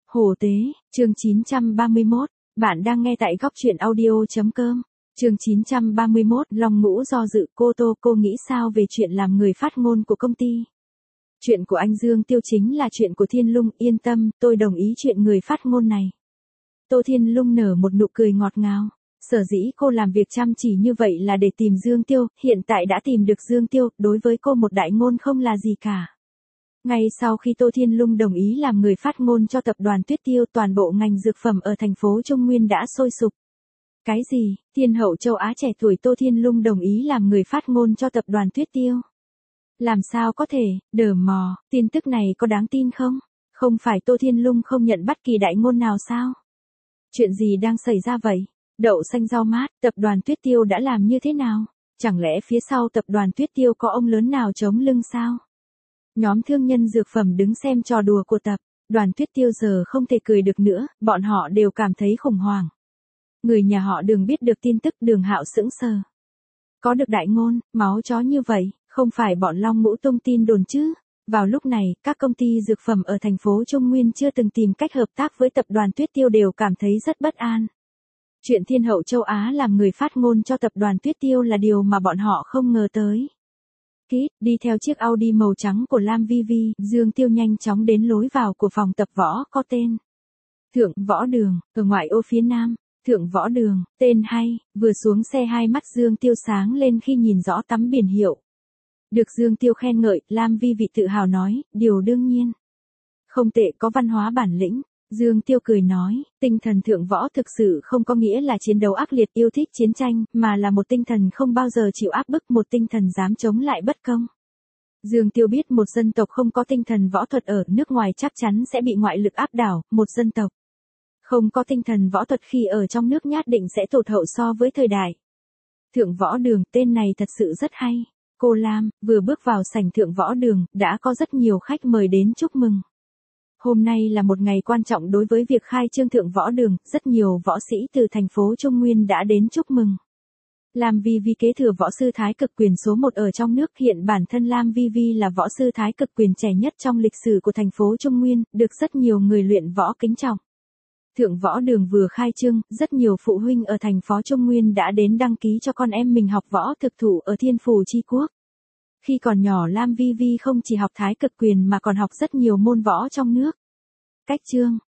Hồ Tế, chương 931, bạn đang nghe tại góc truyện audio.com. Chương 931, Long Ngũ do dự, cô nghĩ sao về chuyện làm người phát ngôn của công ty? Chuyện của anh Dương Tiêu chính là chuyện của Thiên Lung, yên tâm, tôi đồng ý chuyện người phát ngôn này. Tô Thiên Lung nở một nụ cười ngọt ngào. Sở dĩ cô làm việc chăm chỉ như vậy là để tìm Dương Tiêu, hiện tại đã tìm được Dương Tiêu, đối với cô một đại ngôn không là gì cả. Ngay sau khi Tô Thiên Lung đồng ý làm người phát ngôn cho tập đoàn Tuyết Tiêu, toàn bộ ngành dược phẩm ở thành phố Trung Nguyên đã sôi sục. Cái gì, Thiên hậu châu Á trẻ tuổi Tô Thiên Lung đồng ý làm người phát ngôn cho tập đoàn Tuyết Tiêu? Làm sao có thể, đờ mò, tin tức này có đáng tin không? Không phải Tô Thiên Lung không nhận bất kỳ đại ngôn nào sao? Chuyện gì đang xảy ra vậy? Đậu xanh rau mát, tập đoàn Tuyết Tiêu đã làm như thế nào? Chẳng lẽ phía sau tập đoàn Tuyết Tiêu có ông lớn nào chống lưng sao? Nhóm thương nhân dược phẩm đứng xem trò đùa của tập đoàn Tuyết Tiêu giờ không thể cười được nữa, bọn họ đều cảm thấy khủng hoảng. Người nhà họ Đường biết được tin tức, Đường Hạo sững sờ. Có được đại ngôn, máu chó như vậy, không phải bọn Long Ngũ tung tin đồn chứ? Vào lúc này, các công ty dược phẩm ở thành phố Trung Nguyên chưa từng tìm cách hợp tác với tập đoàn Tuyết Tiêu đều cảm thấy rất bất an. Chuyện Thiên hậu châu Á làm người phát ngôn cho tập đoàn Tuyết Tiêu là điều mà bọn họ không ngờ tới. Đi theo chiếc Audi màu trắng của Lam Vi Vi, Dương Tiêu nhanh chóng đến lối vào của phòng tập võ có tên Thượng Võ Đường, ở ngoại ô phía nam. Thượng Võ Đường, tên hay, vừa xuống xe hai mắt Dương Tiêu sáng lên khi nhìn rõ tấm biển hiệu. Được Dương Tiêu khen ngợi, Lam Vi Vi tự hào nói, điều đương nhiên. Không tệ, có văn hóa bản lĩnh. Dương Tiêu cười nói, tinh thần thượng võ thực sự không có nghĩa là chiến đấu ác liệt yêu thích chiến tranh, mà là một tinh thần không bao giờ chịu áp bức, một tinh thần dám chống lại bất công. Dương Tiêu biết một dân tộc không có tinh thần võ thuật ở nước ngoài chắc chắn sẽ bị ngoại lực áp đảo, một dân tộc không có tinh thần võ thuật khi ở trong nước nhất định sẽ tụt hậu so với thời đại. Thượng Võ Đường, tên này thật sự rất hay. Cô Lam, vừa bước vào sảnh Thượng Võ Đường, đã có rất nhiều khách mời đến chúc mừng. Hôm nay là một ngày quan trọng đối với việc khai trương Thượng Võ Đường, rất nhiều võ sĩ từ thành phố Trung Nguyên đã đến chúc mừng. Lam Vi Vi kế thừa võ sư thái cực quyền số 1 ở trong nước, hiện bản thân Lam Vi Vi là võ sư thái cực quyền trẻ nhất trong lịch sử của thành phố Trung Nguyên, được rất nhiều người luyện võ kính trọng. Thượng Võ Đường vừa khai trương, rất nhiều phụ huynh ở thành phố Trung Nguyên đã đến đăng ký cho con em mình học võ thực thụ ở Thiên Phủ Chi Quốc. Khi còn nhỏ Lam Vi Vi không chỉ học thái cực quyền mà còn học rất nhiều môn võ trong nước. Cách chương,